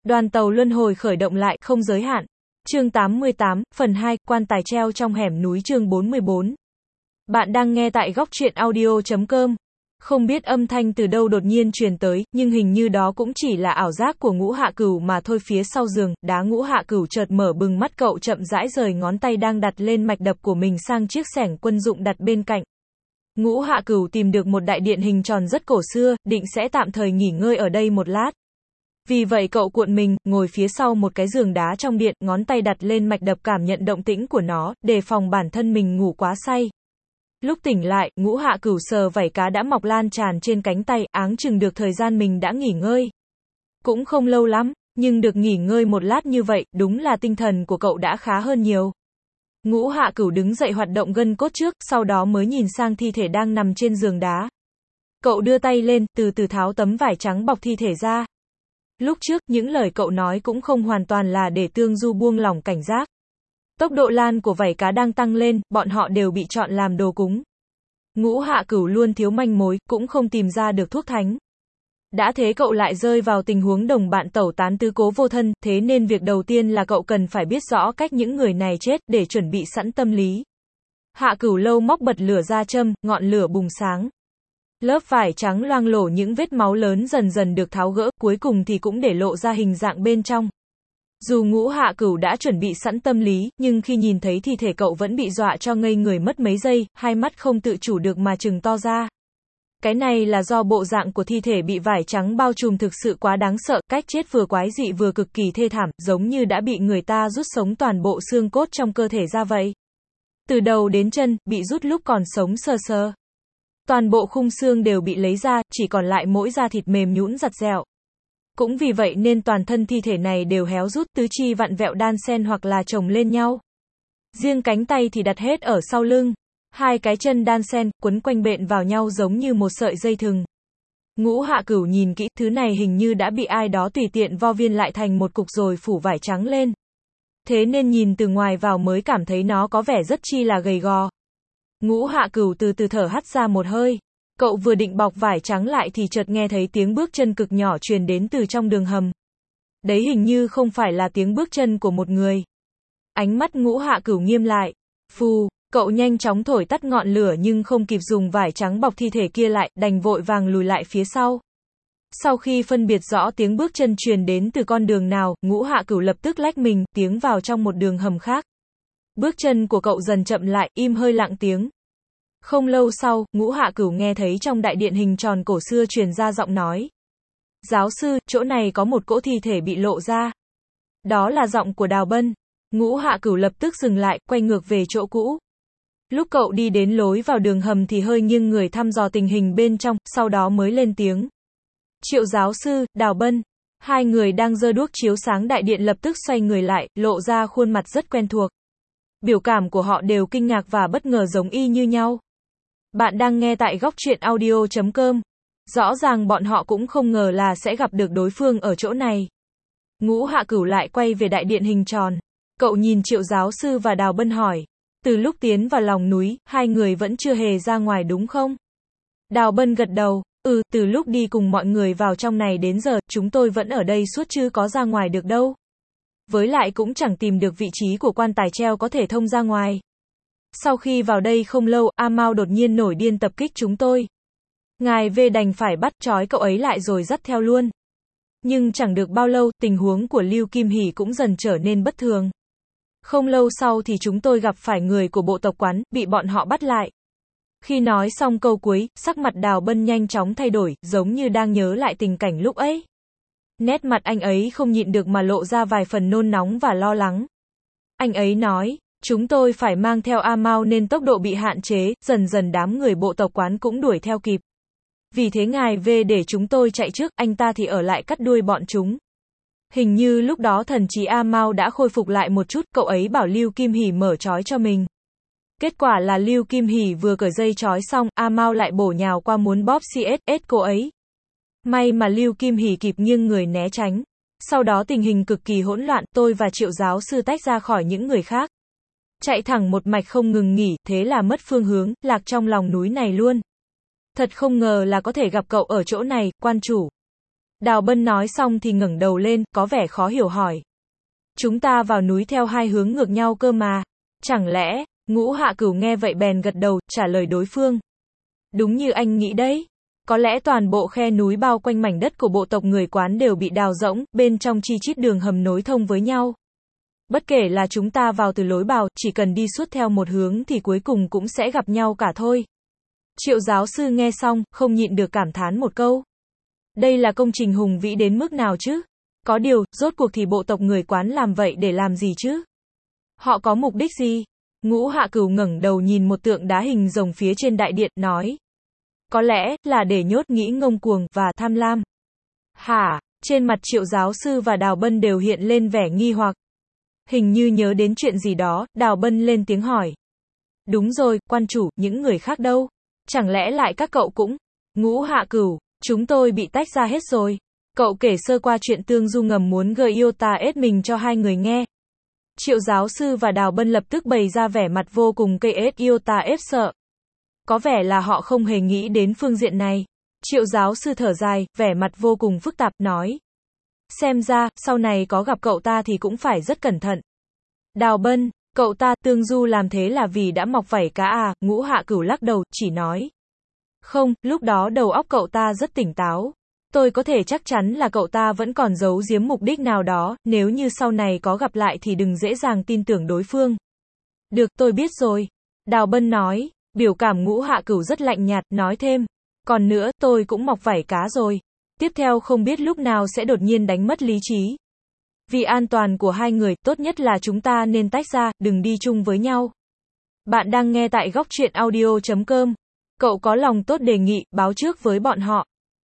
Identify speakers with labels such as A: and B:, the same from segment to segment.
A: Đoàn tàu luân hồi khởi động lại, không giới hạn. Chương 88, phần 2, quan tài treo trong hẻm núi chương 44. Bạn đang nghe tại góc truyện audio.com. Không biết âm thanh từ đâu đột nhiên truyền tới, nhưng hình như đó cũng chỉ là ảo giác của Ngũ Hạ Cửu mà thôi. Phía sau giường, đá Ngũ Hạ Cửu chợt mở bừng mắt, cậu chậm rãi rời ngón tay đang đặt lên mạch đập của mình sang chiếc xẻng quân dụng đặt bên cạnh. Ngũ Hạ Cửu tìm được một đại điện hình tròn rất cổ xưa, định sẽ tạm thời nghỉ ngơi ở đây một lát. Vì vậy cậu cuộn mình, ngồi phía sau một cái giường đá trong điện, ngón tay đặt lên mạch đập cảm nhận động tĩnh của nó, đề phòng bản thân mình ngủ quá say. Lúc tỉnh lại, Ngũ Hạ Cửu sờ vảy cá đã mọc lan tràn trên cánh tay, áng chừng được thời gian mình đã nghỉ ngơi. Cũng không lâu lắm, nhưng được nghỉ ngơi một lát như vậy, đúng là tinh thần của cậu đã khá hơn nhiều. Ngũ Hạ Cửu đứng dậy hoạt động gân cốt trước, sau đó mới nhìn sang thi thể đang nằm trên giường đá. Cậu đưa tay lên, từ từ tháo tấm vải trắng bọc thi thể ra. Lúc trước, những lời cậu nói cũng không hoàn toàn là để Tương Du buông lỏng cảnh giác. Tốc độ lan của vảy cá đang tăng lên, bọn họ đều bị chọn làm đồ cúng. Ngũ Hạ Cửu luôn thiếu manh mối, cũng không tìm ra được thuốc thánh. Đã thế cậu lại rơi vào tình huống đồng bạn tẩu tán tứ cố vô thân, thế nên việc đầu tiên là cậu cần phải biết rõ cách những người này chết, để chuẩn bị sẵn tâm lý. Hạ Cửu Lâu móc bật lửa ra châm, ngọn lửa bùng sáng. Lớp vải trắng loang lổ, những vết máu lớn dần dần được tháo gỡ, cuối cùng thì cũng để lộ ra hình dạng bên trong. Dù Ngũ Hạ Cửu đã chuẩn bị sẵn tâm lý, nhưng khi nhìn thấy thi thể cậu vẫn bị dọa cho ngây người mất mấy giây, hai mắt không tự chủ được mà trừng to ra. Cái này là do bộ dạng của thi thể bị vải trắng bao trùm thực sự quá đáng sợ, cách chết vừa quái dị vừa cực kỳ thê thảm, giống như đã bị người ta rút sống toàn bộ xương cốt trong cơ thể ra vậy. Từ đầu đến chân, bị rút lúc còn sống sờ sờ. Toàn bộ khung xương đều bị lấy ra, chỉ còn lại mỗi da thịt mềm nhũn giặt giẹo. Cũng vì vậy nên toàn thân thi thể này đều héo rút, tứ chi vặn vẹo đan xen hoặc là chồng lên nhau. Riêng cánh tay thì đặt hết ở sau lưng. Hai cái chân đan xen, quấn quanh bện vào nhau giống như một sợi dây thừng. Ngũ Hạ Cửu nhìn kỹ, thứ này hình như đã bị ai đó tùy tiện vo viên lại thành một cục rồi phủ vải trắng lên. Thế nên nhìn từ ngoài vào mới cảm thấy nó có vẻ rất chi là gầy gò. Ngũ Hạ Cửu từ từ thở hắt ra một hơi. Cậu vừa định bọc vải trắng lại thì chợt nghe thấy tiếng bước chân cực nhỏ truyền đến từ trong đường hầm. Đấy hình như không phải là tiếng bước chân của một người. Ánh mắt Ngũ Hạ Cửu nghiêm lại. Phù, cậu nhanh chóng thổi tắt ngọn lửa nhưng không kịp dùng vải trắng bọc thi thể kia lại, đành vội vàng lùi lại phía sau. Sau khi phân biệt rõ tiếng bước chân truyền đến từ con đường nào, Ngũ Hạ Cửu lập tức lách mình, tiến vào trong một đường hầm khác. Bước chân của cậu dần chậm lại, im hơi lặng tiếng. Không lâu sau, Ngũ Hạ Cửu nghe thấy trong đại điện hình tròn cổ xưa truyền ra giọng nói. Giáo sư, chỗ này có một cỗ thi thể bị lộ ra. Đó là giọng của Đào Bân. Ngũ Hạ Cửu lập tức dừng lại, quay ngược về chỗ cũ. Lúc cậu đi đến lối vào đường hầm thì hơi nghiêng người thăm dò tình hình bên trong, sau đó mới lên tiếng. Triệu giáo sư, Đào Bân. Hai người đang giơ đuốc chiếu sáng đại điện lập tức xoay người lại, lộ ra khuôn mặt rất quen thuộc. Biểu cảm của họ đều kinh ngạc và bất ngờ giống y như nhau. Bạn đang nghe tại góc truyện audio.com. Rõ ràng bọn họ cũng không ngờ là sẽ gặp được đối phương ở chỗ này. Ngũ Hạ Cửu lại quay về đại điện hình tròn. Cậu nhìn Triệu giáo sư và Đào Bân hỏi. Từ lúc tiến vào lòng núi, hai người vẫn chưa hề ra ngoài đúng không? Đào Bân gật đầu. Từ lúc đi cùng mọi người vào trong này đến giờ, chúng tôi vẫn ở đây suốt chứ có ra ngoài được đâu. Với lại cũng chẳng tìm được vị trí của quan tài treo có thể thông ra ngoài. Sau khi vào đây không lâu, A Mao đột nhiên nổi điên tập kích chúng tôi. Ngài V đành phải bắt trói cậu ấy lại rồi dắt theo luôn. Nhưng chẳng được bao lâu, tình huống của Lưu Kim Hỷ cũng dần trở nên bất thường. Không lâu sau thì chúng tôi gặp phải người của bộ tộc quán, bị bọn họ bắt lại. Khi nói xong câu cuối, sắc mặt Đào Bân nhanh chóng thay đổi, giống như đang nhớ lại tình cảnh lúc ấy. Nét mặt anh ấy không nhịn được mà lộ ra vài phần nôn nóng và lo lắng. Anh ấy nói, chúng tôi phải mang theo A Mao nên tốc độ bị hạn chế, dần dần đám người bộ tộc quán cũng đuổi theo kịp. Vì thế ngài V để chúng tôi chạy trước, anh ta thì ở lại cắt đuôi bọn chúng. Hình như lúc đó thần trí A Mao đã khôi phục lại một chút, cậu ấy bảo Lưu Kim Hỷ mở trói cho mình. Kết quả là Lưu Kim Hỷ vừa cởi dây trói xong, A Mao lại bổ nhào qua muốn bóp CSS cô ấy. May mà Lưu Kim Hỷ kịp nghiêng người né tránh. Sau đó tình hình cực kỳ hỗn loạn, tôi và Triệu giáo sư tách ra khỏi những người khác. Chạy thẳng một mạch không ngừng nghỉ, thế là mất phương hướng, lạc trong lòng núi này luôn. Thật không ngờ là có thể gặp cậu ở chỗ này, quan chủ. Đào Bân nói xong thì ngẩng đầu lên, có vẻ khó hiểu hỏi. Chúng ta vào núi theo hai hướng ngược nhau cơ mà. Chẳng lẽ, Ngũ Hạ Cửu nghe vậy bèn gật đầu, trả lời đối phương. Đúng như anh nghĩ đấy. Có lẽ toàn bộ khe núi bao quanh mảnh đất của bộ tộc người Quán đều bị đào rỗng, bên trong chi chít đường hầm nối thông với nhau. Bất kể là chúng ta vào từ lối vào, chỉ cần đi suốt theo một hướng thì cuối cùng cũng sẽ gặp nhau cả thôi. Triệu giáo sư nghe xong, không nhịn được cảm thán một câu. Đây là công trình hùng vĩ đến mức nào chứ? Có điều, rốt cuộc thì bộ tộc người Quán làm vậy để làm gì chứ? Họ có mục đích gì? Ngũ Hạ Cửu ngẩng đầu nhìn một tượng đá hình rồng phía trên đại điện, nói. Có lẽ, là để nhốt nghĩ ngông cuồng, và tham lam. Hả? Trên mặt Triệu giáo sư và Đào Bân đều hiện lên vẻ nghi hoặc. Hình như nhớ đến chuyện gì đó, Đào Bân lên tiếng hỏi. Đúng rồi, quan chủ, những người khác đâu? Chẳng lẽ lại các cậu cũng? Ngũ Hạ Cửu, chúng tôi bị tách ra hết rồi. Cậu kể sơ qua chuyện Tương Du ngầm muốn gợi Iota ết mình cho hai người nghe. Triệu giáo sư và Đào Bân lập tức bày ra vẻ mặt vô cùng cây ết Iota ết sợ. Có vẻ là họ không hề nghĩ đến phương diện này. Triệu giáo sư thở dài, vẻ mặt vô cùng phức tạp, nói. Xem ra, sau này có gặp cậu ta thì cũng phải rất cẩn thận. Đào Bân, cậu ta, Tương Du làm thế là vì đã mọc vảy cá à? Ngũ Hạ Cửu lắc đầu, chỉ nói. Không, lúc đó đầu óc cậu ta rất tỉnh táo. Tôi có thể chắc chắn là cậu ta vẫn còn giấu giếm mục đích nào đó, nếu như sau này có gặp lại thì đừng dễ dàng tin tưởng đối phương. Được, tôi biết rồi. Đào Bân nói, biểu cảm Ngũ Hạ Cửu rất lạnh nhạt, nói thêm. Còn nữa, tôi cũng mọc vảy cá rồi. Tiếp theo không biết lúc nào sẽ đột nhiên đánh mất lý trí. Vì an toàn của hai người, tốt nhất là chúng ta nên tách ra, đừng đi chung với nhau. Bạn đang nghe tại Góc Truyện Audio.com. Cậu có lòng tốt đề nghị, báo trước với bọn họ.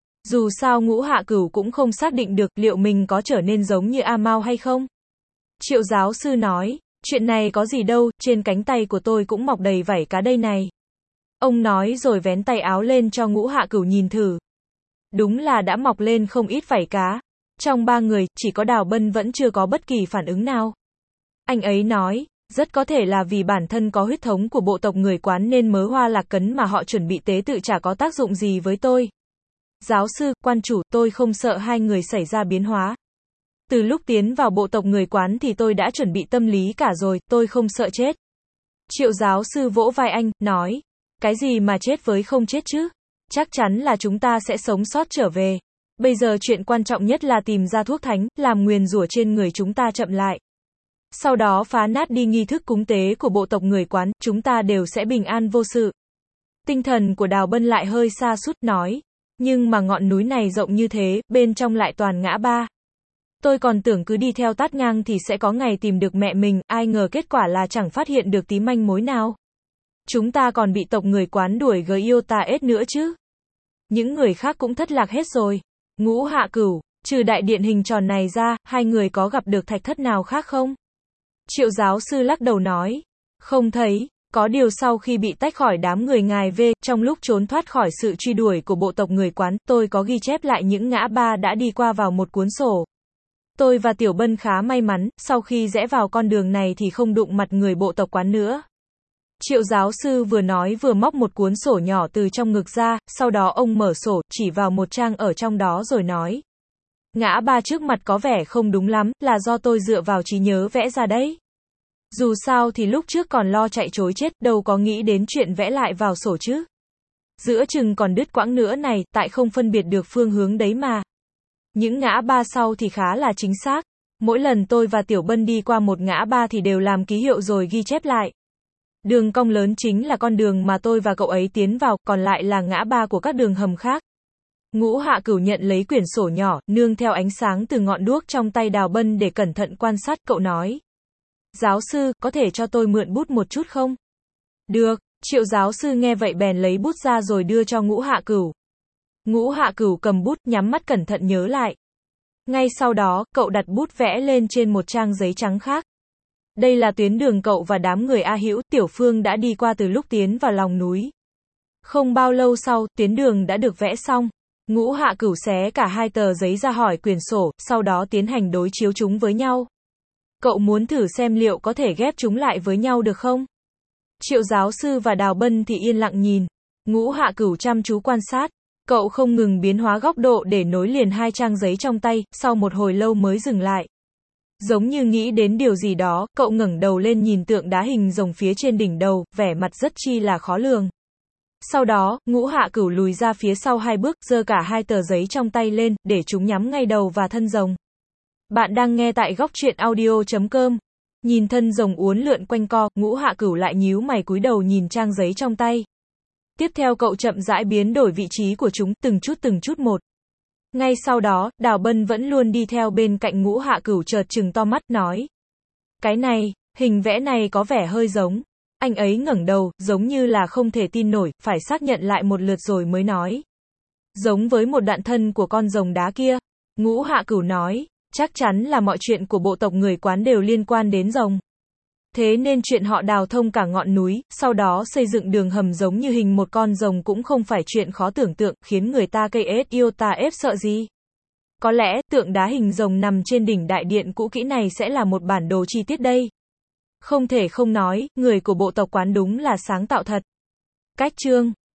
A: Dù sao Ngũ Hạ Cửu cũng không xác định được liệu mình có trở nên giống như A Mao hay không. Triệu giáo sư nói, chuyện này có gì đâu, trên cánh tay của tôi cũng mọc đầy vảy cá đây này. Ông nói rồi vén tay áo lên cho Ngũ Hạ Cửu nhìn thử. Đúng là đã mọc lên không ít vảy cá. Trong ba người, chỉ có Đào Bân vẫn chưa có bất kỳ phản ứng nào. Anh ấy nói, rất có thể là vì bản thân có huyết thống của bộ tộc người Quán nên mớ hoa lạc cấn mà họ chuẩn bị tế tự chả có tác dụng gì với tôi. Giáo sư, quan chủ, tôi không sợ hai người xảy ra biến hóa. Từ lúc tiến vào bộ tộc người Quán thì tôi đã chuẩn bị tâm lý cả rồi, tôi không sợ chết. Triệu giáo sư vỗ vai anh, nói. Cái gì mà chết với không chết chứ? Chắc chắn là chúng ta sẽ sống sót trở về. Bây giờ chuyện quan trọng nhất là tìm ra thuốc thánh, làm nguyền rủa trên người chúng ta chậm lại. Sau đó phá nát đi nghi thức cúng tế của bộ tộc người Quán, chúng ta đều sẽ bình an vô sự. Tinh thần của Đào Bân lại hơi sa sút, nói. Nhưng mà ngọn núi này rộng như thế, bên trong lại toàn ngã ba. Tôi còn tưởng cứ đi theo tát ngang thì sẽ có ngày tìm được mẹ mình, ai ngờ kết quả là chẳng phát hiện được tí manh mối nào. Chúng ta còn bị tộc người Quán đuổi Iota ết nữa chứ. Những người khác cũng thất lạc hết rồi. Ngũ Hạ Cửu, trừ đại điện hình tròn này ra, hai người có gặp được thạch thất nào khác không? Triệu giáo sư lắc đầu nói. Không thấy. Có điều sau khi bị tách khỏi đám người ngài V, trong lúc trốn thoát khỏi sự truy đuổi của bộ tộc người Quán, tôi có ghi chép lại những ngã ba đã đi qua vào một cuốn sổ. Tôi và Tiểu Bân khá may mắn, sau khi rẽ vào con đường này thì không đụng mặt người bộ tộc Quán nữa. Triệu giáo sư vừa nói vừa móc một cuốn sổ nhỏ từ trong ngực ra, sau đó ông mở sổ, chỉ vào một trang ở trong đó rồi nói. Ngã ba trước mặt có vẻ không đúng lắm, là do tôi dựa vào trí nhớ vẽ ra đấy. Dù sao thì lúc trước còn lo chạy trối chết, đâu có nghĩ đến chuyện vẽ lại vào sổ chứ. Giữa chừng còn đứt quãng nữa này, tại không phân biệt được phương hướng đấy mà. Những ngã ba sau thì khá là chính xác. Mỗi lần tôi và Tiểu Bân đi qua một ngã ba thì đều làm ký hiệu rồi ghi chép lại. Đường cong lớn chính là con đường mà tôi và cậu ấy tiến vào, còn lại là ngã ba của các đường hầm khác. Ngũ Hạ Cửu nhận lấy quyển sổ nhỏ, nương theo ánh sáng từ ngọn đuốc trong tay Đào Bân để cẩn thận quan sát, cậu nói. Giáo sư, có thể cho tôi mượn bút một chút không? Được, Triệu giáo sư nghe vậy bèn lấy bút ra rồi đưa cho Ngũ Hạ Cửu. Ngũ Hạ Cửu cầm bút, nhắm mắt cẩn thận nhớ lại. Ngay sau đó, cậu đặt bút vẽ lên trên một trang giấy trắng khác. Đây là tuyến đường cậu và đám người A Hữu, Tiểu Phương đã đi qua từ lúc tiến vào lòng núi. Không bao lâu sau, tuyến đường đã được vẽ xong. Ngũ Hạ Cửu xé cả hai tờ giấy ra hỏi quyển sổ, sau đó tiến hành đối chiếu chúng với nhau. Cậu muốn thử xem liệu có thể ghép chúng lại với nhau được không? Triệu giáo sư và Đào Bân thì yên lặng nhìn. Ngũ Hạ Cửu chăm chú quan sát. Cậu không ngừng biến hóa góc độ để nối liền hai trang giấy trong tay, sau một hồi lâu mới dừng lại. Giống như nghĩ đến điều gì đó, cậu ngẩng đầu lên nhìn tượng đá hình rồng phía trên đỉnh đầu, vẻ mặt rất chi là khó lường. Sau đó, Ngũ Hạ Cửu lùi ra phía sau 2 bước, giơ cả 2 tờ giấy trong tay lên, để chúng nhắm ngay đầu và thân rồng. Bạn đang nghe tại góc truyện audio.com. Nhìn thân rồng uốn lượn quanh co, Ngũ Hạ Cửu lại nhíu mày cúi đầu nhìn trang giấy trong tay. Tiếp theo cậu chậm rãi biến đổi vị trí của chúng, từng chút một. Ngay sau đó, Đào Bân vẫn luôn đi theo bên cạnh Ngũ Hạ Cửu chợt trừng to mắt, nói. Cái này, hình vẽ này có vẻ hơi giống. Anh ấy ngẩng đầu, giống như là không thể tin nổi, phải xác nhận lại một lượt rồi mới nói. Giống với một đoạn thân của con rồng đá kia. Ngũ Hạ Cửu nói, chắc chắn là mọi chuyện của bộ tộc người Quán đều liên quan đến rồng. Thế nên chuyện họ đào thông cả ngọn núi, sau đó xây dựng đường hầm giống như hình một con rồng cũng không phải chuyện khó tưởng tượng, khiến người ta cây ết yêu ta ép sợ gì. Có lẽ, tượng đá hình rồng nằm trên đỉnh đại điện cũ kỹ này sẽ là một bản đồ chi tiết đây. Không thể không nói, người của bộ tộc Quán đúng là sáng tạo thật. Cách chương